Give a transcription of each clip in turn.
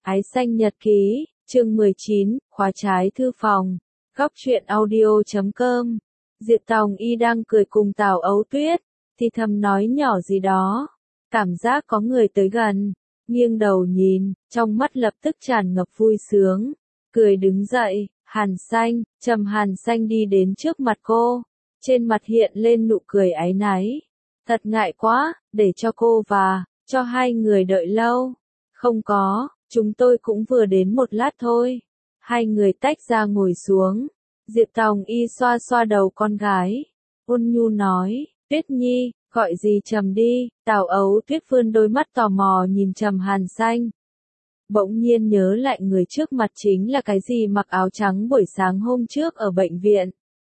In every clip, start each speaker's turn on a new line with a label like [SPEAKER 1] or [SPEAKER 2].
[SPEAKER 1] Ái xanh nhật ký, chương 19, khóa trái thư phòng. Góc truyện audio.com. Diệp Tòng Y đang cười cùng Tào Ấu Tuyết, thì thầm nói nhỏ gì đó. Cảm giác có người tới gần, nghiêng đầu nhìn, trong mắt lập tức tràn ngập vui sướng. Cười đứng dậy, Trầm Hàn Xanh đi đến trước mặt cô. Trên mặt hiện lên nụ cười áy náy. Thật ngại quá, để cho cô và, cho hai người đợi lâu. Không có, chúng tôi cũng vừa đến một lát thôi. Hai người tách ra ngồi xuống. Diệp Tòng Y xoa xoa đầu con gái. Ôn nhu nói, Tuyết Nhi, gọi gì Trầm đi. Tào Ấu Tuyết vươn đôi mắt tò mò nhìn Trầm Hàn Xanh. Bỗng nhiên nhớ lại người trước mặt chính là cái gì mặc áo trắng buổi sáng hôm trước ở bệnh viện.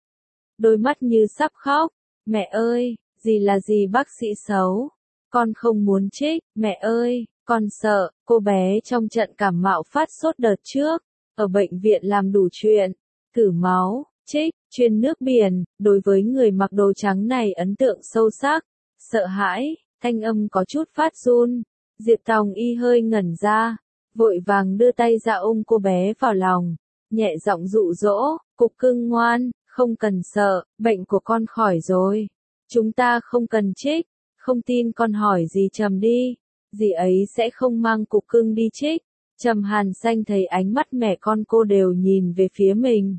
[SPEAKER 1] Đôi mắt như sắp khóc. Mẹ ơi, gì là gì bác sĩ xấu. Con không muốn trích, mẹ ơi. Con sợ, cô bé trong trận cảm mạo phát sốt đợt trước, ở bệnh viện làm đủ chuyện, thử máu, trích, truyền nước biển, đối với người mặc đồ trắng này ấn tượng sâu sắc, sợ hãi, thanh âm có chút phát run. Diệp Tòng Y hơi ngẩn ra, vội vàng đưa tay ra ôm cô bé vào lòng, nhẹ giọng dụ dỗ, Cục Cưng ngoan, không cần sợ, bệnh của con khỏi rồi, chúng ta không cần trích, không tin con hỏi dì Trầm đi. Dì ấy sẽ không mang Cục Cưng đi trích. Trầm Hàn Xanh thấy ánh mắt mẹ con cô đều nhìn về phía mình.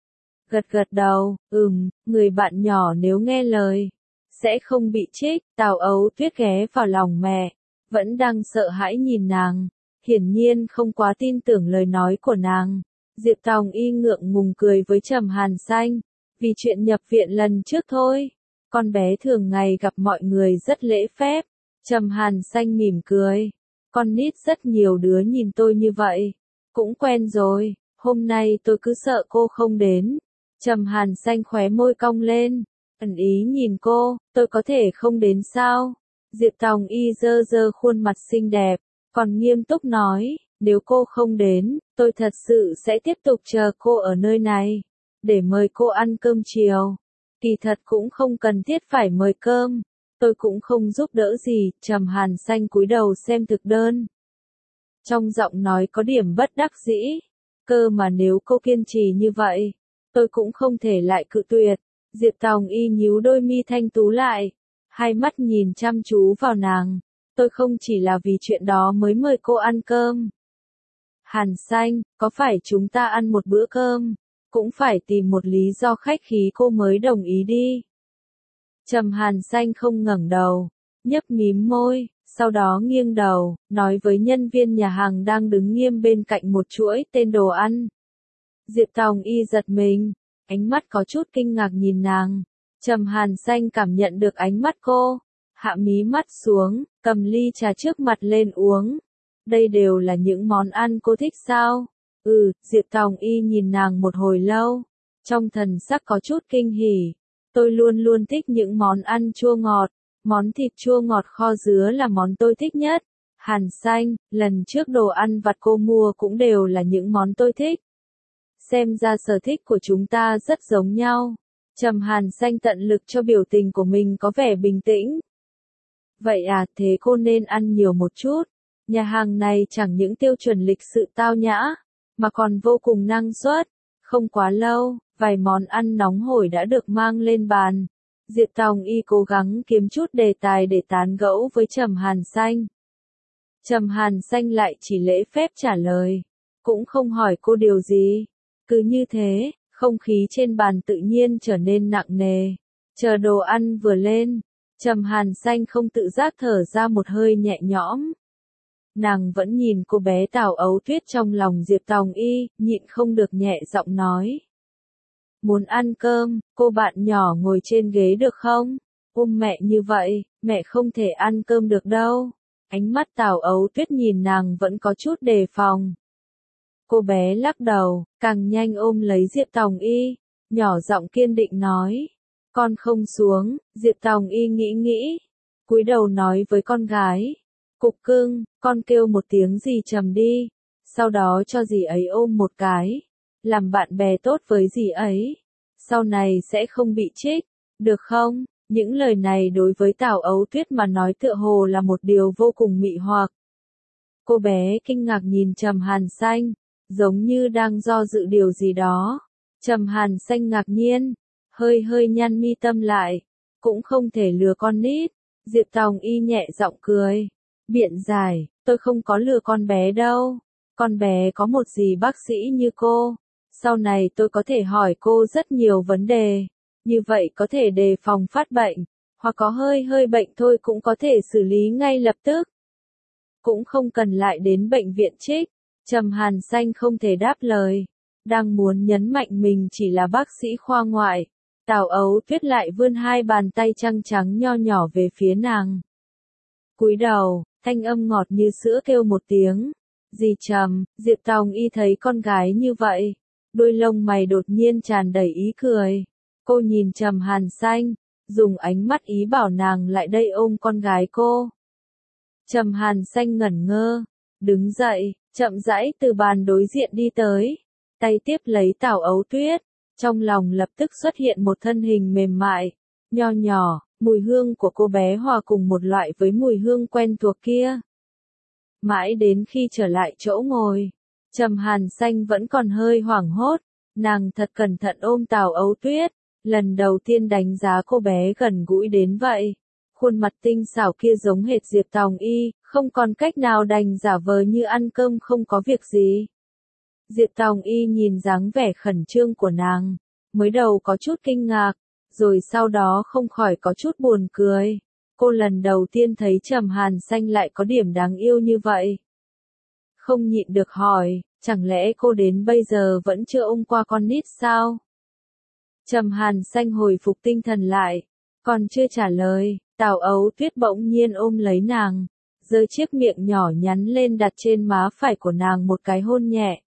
[SPEAKER 1] Gật gật đầu, người bạn nhỏ nếu nghe lời, sẽ không bị trích. Tào Ấu Tuyết ghé vào lòng mẹ, vẫn đang sợ hãi nhìn nàng, hiển nhiên không quá tin tưởng lời nói của nàng. Diệp Tòng Y ngượng ngùng cười với Trầm Hàn Xanh, vì chuyện nhập viện lần trước thôi. Con bé thường ngày gặp mọi người rất lễ phép. Trầm Hàn Xanh mỉm cười. Con nít rất nhiều đứa nhìn tôi như vậy. Cũng quen rồi, hôm nay tôi cứ sợ cô không đến. Trầm Hàn Xanh khóe môi cong lên. Ẩn ý nhìn cô, tôi có thể không đến sao? Diệp Tòng Y giơ giơ khuôn mặt xinh đẹp, còn nghiêm túc nói, nếu cô không đến, tôi thật sự sẽ tiếp tục chờ cô ở nơi này, để mời cô ăn cơm chiều. Kỳ thật cũng không cần thiết phải mời cơm. Tôi cũng không giúp đỡ gì. Trầm Hàn Xanh cúi đầu xem thực đơn. Trong giọng nói có điểm bất đắc dĩ. Cơ mà nếu cô kiên trì như vậy, tôi cũng không thể lại cự tuyệt. Diệp Tòng Y nhíu đôi mi thanh tú lại, hai mắt nhìn chăm chú vào nàng. Tôi không chỉ là vì chuyện đó mới mời cô ăn cơm. Hàn Xanh, có phải chúng ta ăn một bữa cơm, cũng phải tìm một lý do khách khí cô mới đồng ý đi. Trầm Hàn Xanh không ngẩng đầu, nhấp mím môi, sau đó nghiêng đầu, nói với nhân viên nhà hàng đang đứng nghiêm bên cạnh một chuỗi tên đồ ăn. Diệp Tòng Y giật mình, ánh mắt có chút kinh ngạc nhìn nàng. Trầm Hàn Xanh cảm nhận được ánh mắt cô, hạ mí mắt xuống, cầm ly trà trước mặt lên uống. Đây đều là những món ăn cô thích sao? Diệp Tòng Y nhìn nàng một hồi lâu, trong thần sắc có chút kinh hỉ. Tôi luôn luôn thích những món ăn chua ngọt, món thịt chua ngọt kho dứa là món tôi thích nhất. Hàn Xanh, lần trước đồ ăn vặt cô mua cũng đều là những món tôi thích. Xem ra sở thích của chúng ta rất giống nhau. Trầm Hàn Xanh tận lực cho biểu tình của mình có vẻ bình tĩnh. Vậy à, thế cô nên ăn nhiều một chút. Nhà hàng này chẳng những tiêu chuẩn lịch sự tao nhã, mà còn vô cùng năng suất. Không quá lâu, vài món ăn nóng hổi đã được mang lên bàn. Diệp Tòng Y cố gắng kiếm chút đề tài để tán gẫu với Trầm Hàn Xanh. Trầm Hàn Xanh lại chỉ lễ phép trả lời, cũng không hỏi cô điều gì. Cứ như thế, không khí trên bàn tự nhiên trở nên nặng nề. Chờ đồ ăn vừa lên, Trầm Hàn Xanh không tự giác thở ra một hơi nhẹ nhõm. Nàng vẫn nhìn cô bé Tào Ấu Tuyết trong lòng Diệp Tòng Y, nhịn không được nhẹ giọng nói. Muốn ăn cơm, cô bạn nhỏ ngồi trên ghế được không? Ôm mẹ như vậy, mẹ không thể ăn cơm được đâu. Ánh mắt Tào Ấu Tuyết nhìn nàng vẫn có chút đề phòng. Cô bé lắc đầu, càng nhanh ôm lấy Diệp Tòng Y, nhỏ giọng kiên định nói. Con không xuống. Diệp Tòng Y nghĩ, cúi đầu nói với con gái. Cục Cưng, con kêu một tiếng dì Trầm đi, sau đó cho dì ấy ôm một cái, làm bạn bè tốt với dì ấy, sau này sẽ không bị trích, được không? Những lời này đối với Tào Ấu Tuyết mà nói tựa hồ là một điều vô cùng mị hoặc. Cô bé kinh ngạc nhìn Trầm Hàn Xanh, giống như đang do dự điều gì đó. Trầm Hàn Xanh ngạc nhiên, hơi hơi nhăn mi tâm lại, cũng không thể lừa con nít. Diệp Tòng Y nhẹ giọng cười, biện giải, tôi không có lừa con bé đâu. Con bé có một dì bác sĩ như cô. Sau này tôi có thể hỏi cô rất nhiều vấn đề. Như vậy có thể đề phòng phát bệnh, hoặc có hơi hơi bệnh thôi cũng có thể xử lý ngay lập tức. Cũng không cần lại đến bệnh viện trích. Trầm Hàn Xanh không thể đáp lời. Đang muốn nhấn mạnh mình chỉ là bác sĩ khoa ngoại. Tào Ấu Tuyết lại vươn hai bàn tay trắng trắng nho nhỏ về phía nàng. Cúi đầu, thanh âm ngọt như sữa kêu một tiếng. Dì Trầm, Diệp Tòng Y thấy con gái như vậy. Đôi lông mày đột nhiên tràn đầy ý cười. Cô nhìn Trầm Hàn Xanh, dùng ánh mắt ý bảo nàng lại đây ôm con gái cô. Trầm Hàn Xanh ngẩn ngơ, đứng dậy, chậm rãi từ bàn đối diện đi tới, tay tiếp lấy Tào Ấu Tuyết, trong lòng lập tức xuất hiện một thân hình mềm mại, nho nhỏ, mùi hương của cô bé hòa cùng một loại với mùi hương quen thuộc kia. Mãi đến khi trở lại chỗ ngồi, Trầm Hàn Xanh vẫn còn hơi hoảng hốt, nàng thật cẩn thận ôm Tào Ấu Tuyết, lần đầu tiên đánh giá cô bé gần gũi đến vậy. Khuôn mặt tinh xảo kia giống hệt Diệp Tòng Y, không còn cách nào đành giả vờ như ăn cơm không có việc gì. Diệp Tòng Y nhìn dáng vẻ khẩn trương của nàng, mới đầu có chút kinh ngạc, rồi sau đó không khỏi có chút buồn cười. Cô lần đầu tiên thấy Trầm Hàn Xanh lại có điểm đáng yêu như vậy. Không nhịn được hỏi, chẳng lẽ cô đến bây giờ vẫn chưa ôm qua con nít sao? Trầm Hàn Xanh hồi phục tinh thần lại, còn chưa trả lời, Tào Ấu Tuyết bỗng nhiên ôm lấy nàng, giơ chiếc miệng nhỏ nhắn lên đặt trên má phải của nàng một cái hôn nhẹ.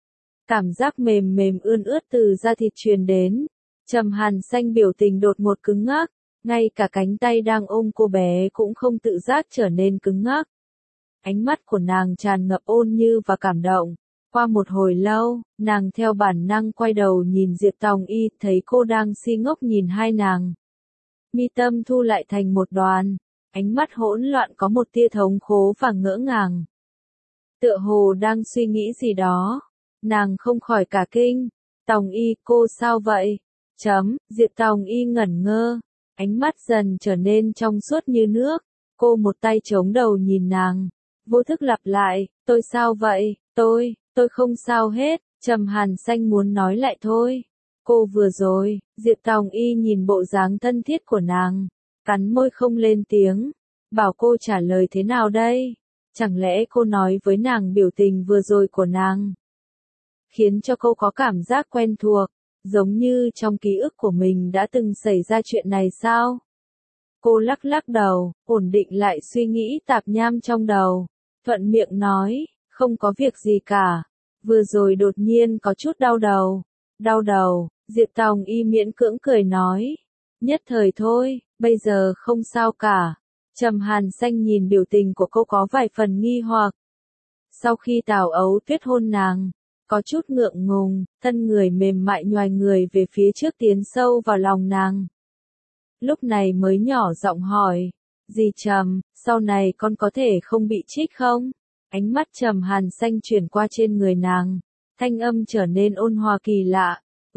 [SPEAKER 1] Cảm giác mềm mềm ươn ướt từ da thịt truyền đến, Trầm Hàn Xanh biểu tình đột ngột cứng ngắc, ngay cả cánh tay đang ôm cô bé cũng không tự giác trở nên cứng ngắc. Ánh mắt của nàng tràn ngập ôn nhu và cảm động. Qua một hồi lâu, nàng theo bản năng quay đầu nhìn Diệp Tòng Y, thấy cô đang si ngốc nhìn hai nàng. Mi tâm thu lại thành một đoàn, ánh mắt hỗn loạn có một tia thống khổ và ngỡ ngàng. Tựa hồ đang suy nghĩ gì đó, nàng không khỏi cả kinh. Tòng Y, cô sao vậy? Diệp Tòng Y ngẩn ngơ, ánh mắt dần trở nên trong suốt như nước. Cô một tay chống đầu nhìn nàng, vô thức lặp lại, tôi sao vậy? Tôi không sao hết. Trầm Hàn Xanh muốn nói lại thôi. Cô vừa rồi, Diệp Tòng Y nhìn bộ dáng thân thiết của nàng, cắn môi không lên tiếng, bảo cô trả lời thế nào đây? Chẳng lẽ cô nói với nàng biểu tình vừa rồi của nàng, khiến cho cô có cảm giác quen thuộc, giống như trong ký ức của mình đã từng xảy ra chuyện này sao? Cô lắc lắc đầu, ổn định lại suy nghĩ tạp nham trong đầu, thuận miệng nói, không có việc gì cả, vừa rồi đột nhiên có chút đau đầu. Đau đầu, Diệp Tòng Y miễn cưỡng cười nói, nhất thời thôi, bây giờ không sao cả. Trầm Hàn Xanh nhìn biểu tình của cô có vài phần nghi hoặc. Sau khi Tào Ấu Tuyết hôn nàng, có chút ngượng ngùng, thân người mềm mại nhoài người về phía trước tiến sâu vào lòng nàng. Lúc này mới nhỏ giọng hỏi, dì Trầm, sau này con có thể không bị trích không? Ánh mắt Trầm Hàn Xanh chuyển qua trên người nàng, thanh âm trở nên ôn hòa kỳ lạ,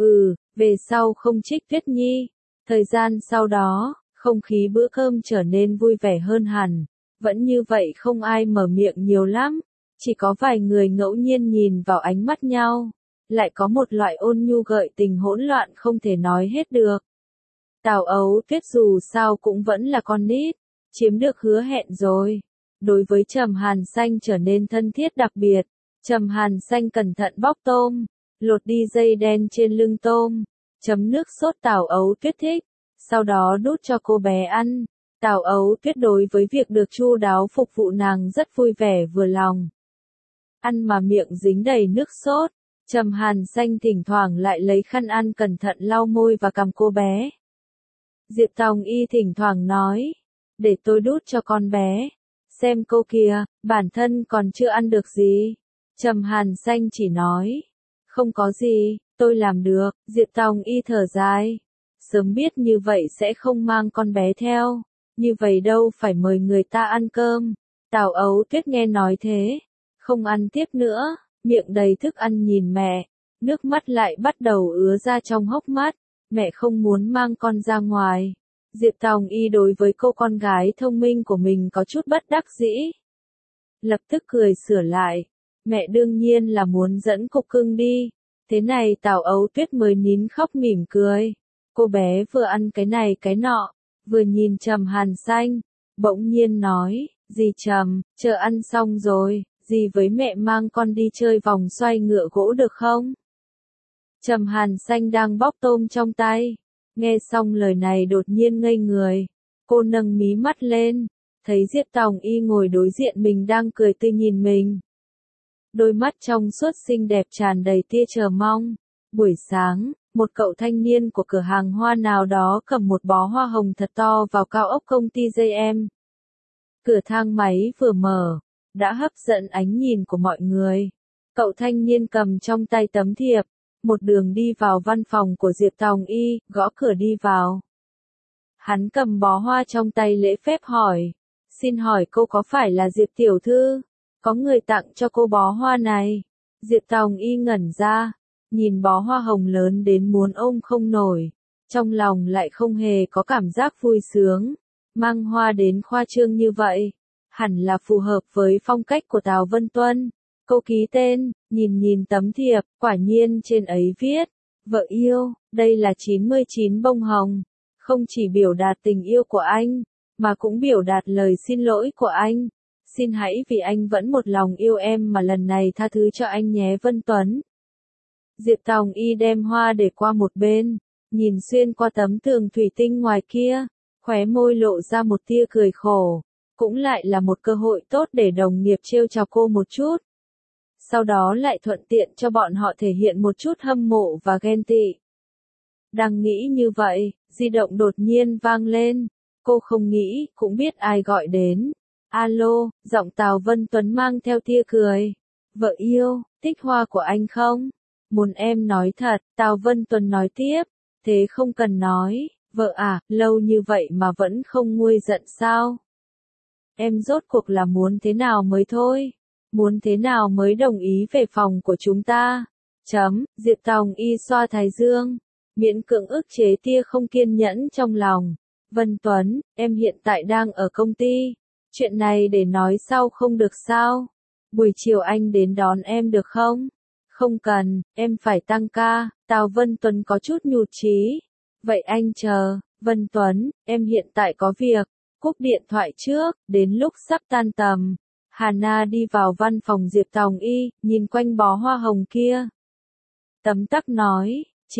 [SPEAKER 1] về sau không trích Tuyết Nhi. Thời gian sau đó, không khí bữa cơm trở nên vui vẻ hơn hẳn, vẫn như vậy không ai mở miệng nhiều lắm, chỉ có vài người ngẫu nhiên nhìn vào ánh mắt nhau, lại có một loại ôn nhu gợi tình hỗn loạn không thể nói hết được. Tào Ấu Tuyết dù sao cũng vẫn là con nít, chiếm được hứa hẹn rồi. Đối với Trầm Hàn Xanh trở nên thân thiết đặc biệt, Trầm Hàn Xanh cẩn thận bóc tôm, lột đi dây đen trên lưng tôm, chấm nước sốt Tào Ấu Tuyết thích, sau đó đút cho cô bé ăn. Tào Ấu Tuyết đối với việc được chu đáo phục vụ nàng rất vui vẻ vừa lòng. Ăn mà miệng dính đầy nước sốt, Trầm Hàn Xanh thỉnh thoảng lại lấy khăn ăn cẩn thận lau môi và cằm cô bé. Diệp Tòng Y thỉnh thoảng nói, để tôi đút cho con bé. Xem cô kìa, bản thân còn chưa ăn được gì. Trầm Hàn Xanh chỉ nói, không có gì, tôi làm được. Diệp Tòng Y thở dài, sớm biết như vậy sẽ không mang con bé theo, như vậy đâu phải mời người ta ăn cơm. Tào Ấu Tuyết nghe nói thế, không ăn tiếp nữa, miệng đầy thức ăn nhìn mẹ, nước mắt lại bắt đầu ứa ra trong hốc mắt, mẹ không muốn mang con ra ngoài. Diệp Tòng Y đối với cô con gái thông minh của mình có chút bất đắc dĩ. Lập tức cười sửa lại, mẹ đương nhiên là muốn dẫn Cục Cưng đi. Thế này Tào Ấu Tuyết mới nín khóc mỉm cười. Cô bé vừa ăn cái này cái nọ, vừa nhìn Trầm Hàn Xanh, bỗng nhiên nói, dì Trầm, chờ ăn xong rồi, dì với mẹ mang con đi chơi vòng xoay ngựa gỗ được không? Trầm Hàn Xanh đang bóc tôm trong tay, nghe xong lời này đột nhiên ngây người, cô nâng mí mắt lên, thấy Diệp Tòng Y ngồi đối diện mình đang cười tươi nhìn mình. Đôi mắt trong suốt xinh đẹp tràn đầy tia chờ mong. Buổi sáng, một cậu thanh niên của cửa hàng hoa nào đó cầm một bó hoa hồng thật to vào cao ốc công ty JM. Cửa thang máy vừa mở, đã hấp dẫn ánh nhìn của mọi người. Cậu thanh niên cầm trong tay tấm thiệp, một đường đi vào văn phòng của Diệp Tòng Y, gõ cửa đi vào. Hắn cầm bó hoa trong tay lễ phép hỏi, xin hỏi cô có phải là Diệp tiểu thư? Có người tặng cho cô bó hoa này. Diệp Tòng Y ngẩn ra, nhìn bó hoa hồng lớn đến muốn ôm không nổi, trong lòng lại không hề có cảm giác vui sướng. Mang hoa đến khoa trương như vậy, hẳn là phù hợp với phong cách của Tào Vân Tuân. Cô ký tên, nhìn tấm thiệp, quả nhiên trên ấy viết, vợ yêu, đây là 99 bông hồng. Không chỉ biểu đạt tình yêu của anh, mà cũng biểu đạt lời xin lỗi của anh. Xin hãy vì anh vẫn một lòng yêu em mà lần này tha thứ cho anh nhé Vân Tuấn. Diệp Tòng Y đem hoa để qua một bên, nhìn xuyên qua tấm tường thủy tinh ngoài kia, khóe môi lộ ra một tia cười khổ, cũng lại là một cơ hội tốt để đồng nghiệp trêu chọc cô một chút. Sau đó lại thuận tiện cho bọn họ thể hiện một chút hâm mộ và ghen tị. Đang nghĩ như vậy, di động đột nhiên vang lên, cô không nghĩ, cũng biết ai gọi đến. Alo, giọng Tào Vân Tuấn mang theo tia cười. Vợ yêu, thích hoa của anh không? Muốn em nói thật, Tào Vân Tuấn nói tiếp, thế không cần nói, vợ à, lâu như vậy mà vẫn không nguôi giận sao? Em rốt cuộc là muốn thế nào mới thôi? Muốn thế nào mới đồng ý về phòng của chúng ta? Diệp Tòng Y xoa thái dương, miễn cưỡng ức chế tia không kiên nhẫn trong lòng. Vân Tuấn, em hiện tại đang ở công ty. Chuyện này để nói sau không được sao? Buổi chiều anh đến đón em được không? Không cần, em phải tăng ca. Tào Vân Tuấn có chút nhụt chí. Vậy anh chờ. Vân Tuấn, em hiện tại có việc. Cúp điện thoại trước, đến lúc sắp tan tầm. Hana đi vào văn phòng Diệp Tòng Y, nhìn quanh bó hoa hồng kia. Tấm tắc nói,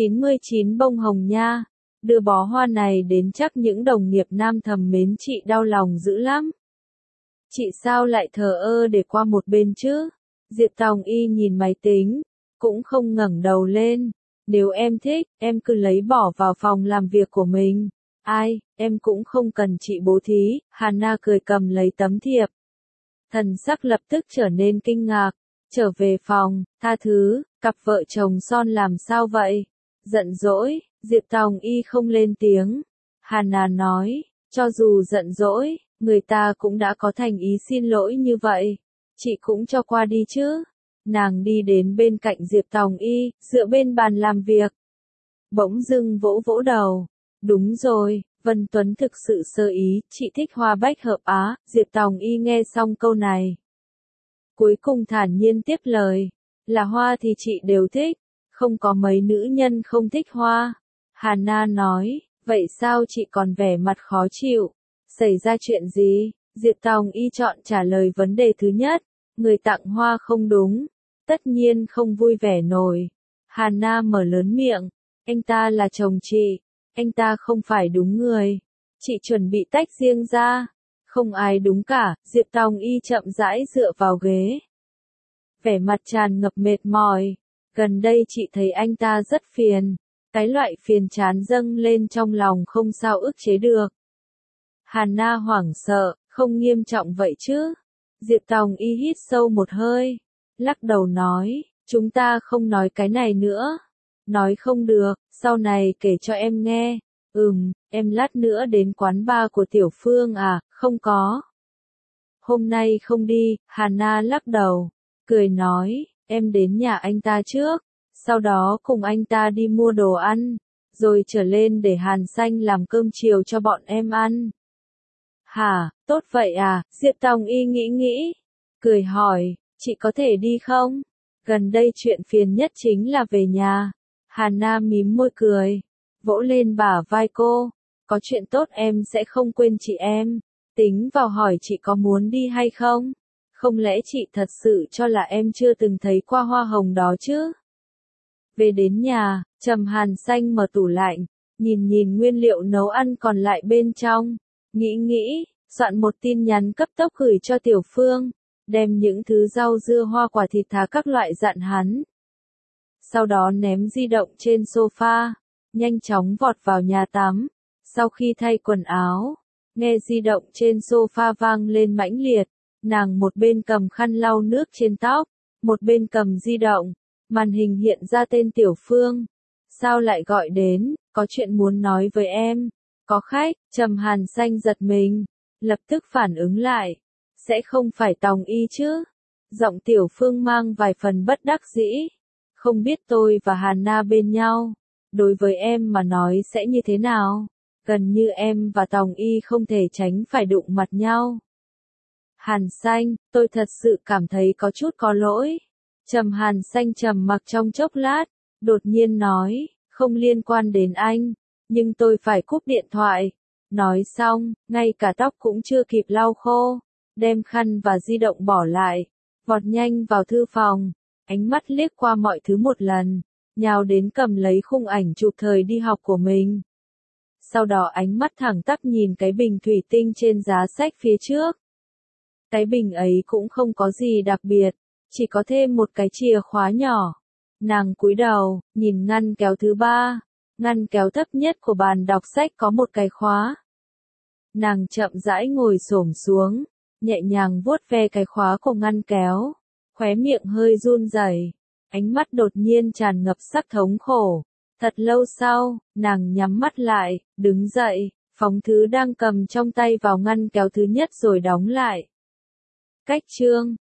[SPEAKER 1] 99 bông hồng nha. Đưa bó hoa này đến chắc những đồng nghiệp nam thầm mến chị đau lòng dữ lắm. Chị sao lại thờ ơ để qua một bên chứ? Diệp Tòng Y nhìn máy tính, cũng không ngẩng đầu lên. Nếu em thích, em cứ lấy bỏ vào phòng làm việc của mình. Ai, em cũng không cần chị bố thí. Hana cười cầm lấy tấm thiệp. Thần sắc lập tức trở nên kinh ngạc. Trở về phòng, tha thứ, cặp vợ chồng son làm sao vậy? Giận dỗi, Diệp Tòng Y không lên tiếng. Hana nói, cho dù giận dỗi, người ta cũng đã có thành ý xin lỗi như vậy. Chị cũng cho qua đi chứ. Nàng đi đến bên cạnh Diệp Tòng Y, dựa bên bàn làm việc. Bỗng dưng vỗ vỗ đầu. Đúng rồi, Vân Tuấn thực sự sơ ý, chị thích hoa bách hợp Á. Diệp Tòng Y nghe xong câu này. Cuối cùng thản nhiên tiếp lời. Là hoa thì chị đều thích. Không có mấy nữ nhân không thích hoa. Hana nói, vậy sao chị còn vẻ mặt khó chịu? Xảy ra chuyện gì? Diệp Tòng Y chọn trả lời vấn đề thứ nhất. Người tặng hoa không đúng. Tất nhiên không vui vẻ nổi. Hana mở lớn miệng. Anh ta là chồng chị. Anh ta không phải đúng người. Chị chuẩn bị tách riêng ra. Không ai đúng cả. Diệp Tòng Y chậm rãi dựa vào ghế. Vẻ mặt tràn ngập mệt mỏi. Gần đây chị thấy anh ta rất phiền. Cái loại phiền chán dâng lên trong lòng không sao ức chế được. Hana hoảng sợ, không nghiêm trọng vậy chứ. Diệp Tòng Y hít sâu một hơi. Lắc đầu nói, chúng ta không nói cái này nữa. Nói không được, sau này kể cho em nghe. Em lát nữa đến quán bar của Tiểu Phương à, không có. Hôm nay không đi, Hana lắc đầu, cười nói, em đến nhà anh ta trước, sau đó cùng anh ta đi mua đồ ăn, rồi trở lên để Hàn Xanh làm cơm chiều cho bọn em ăn. Hả, tốt vậy à, Diệp Tòng Y nghĩ, cười hỏi, chị có thể đi không? Gần đây chuyện phiền nhất chính là về nhà. Hana mím môi cười, vỗ lên bả vai cô, có chuyện tốt em sẽ không quên chị em. Tính vào hỏi chị có muốn đi hay không? Không lẽ chị thật sự cho là em chưa từng thấy qua hoa hồng đó chứ? Về đến nhà, Trầm Hàn Xanh mở tủ lạnh, nhìn nguyên liệu nấu ăn còn lại bên trong, nghĩ, soạn một tin nhắn cấp tốc gửi cho Tiểu Phương, đem những thứ rau dưa hoa quả thịt thá các loại dặn hắn. Sau đó ném di động trên sofa, nhanh chóng vọt vào nhà tắm. Sau khi thay quần áo, nghe di động trên sofa vang lên mãnh liệt, nàng một bên cầm khăn lau nước trên tóc, một bên cầm di động, màn hình hiện ra tên Tiểu Phương. Sao lại gọi đến, có chuyện muốn nói với em, có khách. Trầm Hàn Xanh giật mình, lập tức phản ứng lại, sẽ không phải Tòng Y chứ? Giọng Tiểu Phương mang vài phần bất đắc dĩ, không biết tôi và Hana bên nhau, đối với em mà nói sẽ như thế nào? Gần như em và Tòng Y không thể tránh phải đụng mặt nhau. Hàn Xanh, tôi thật sự cảm thấy có chút có lỗi. Trầm Hàn Xanh trầm mặc trong chốc lát, đột nhiên nói, không liên quan đến anh, nhưng tôi phải cúp điện thoại. Nói xong, ngay cả tóc cũng chưa kịp lau khô, đem khăn và di động bỏ lại, vọt nhanh vào thư phòng, ánh mắt liếc qua mọi thứ một lần, nhào đến cầm lấy khung ảnh chụp thời đi học của mình. Sau đó ánh mắt thẳng tắp nhìn cái bình thủy tinh trên giá sách phía trước. Cái bình ấy cũng không có gì đặc biệt, chỉ có thêm một cái chìa khóa nhỏ. Nàng cúi đầu, nhìn ngăn kéo thứ ba, ngăn kéo thấp nhất của bàn đọc sách có một cái khóa. Nàng chậm rãi ngồi xổm xuống, nhẹ nhàng vuốt ve cái khóa của ngăn kéo, khóe miệng hơi run rẩy, ánh mắt đột nhiên tràn ngập sắc thống khổ. Thật lâu sau, nàng nhắm mắt lại, đứng dậy, phóng thứ đang cầm trong tay vào ngăn kéo thứ nhất rồi đóng lại. Cách chương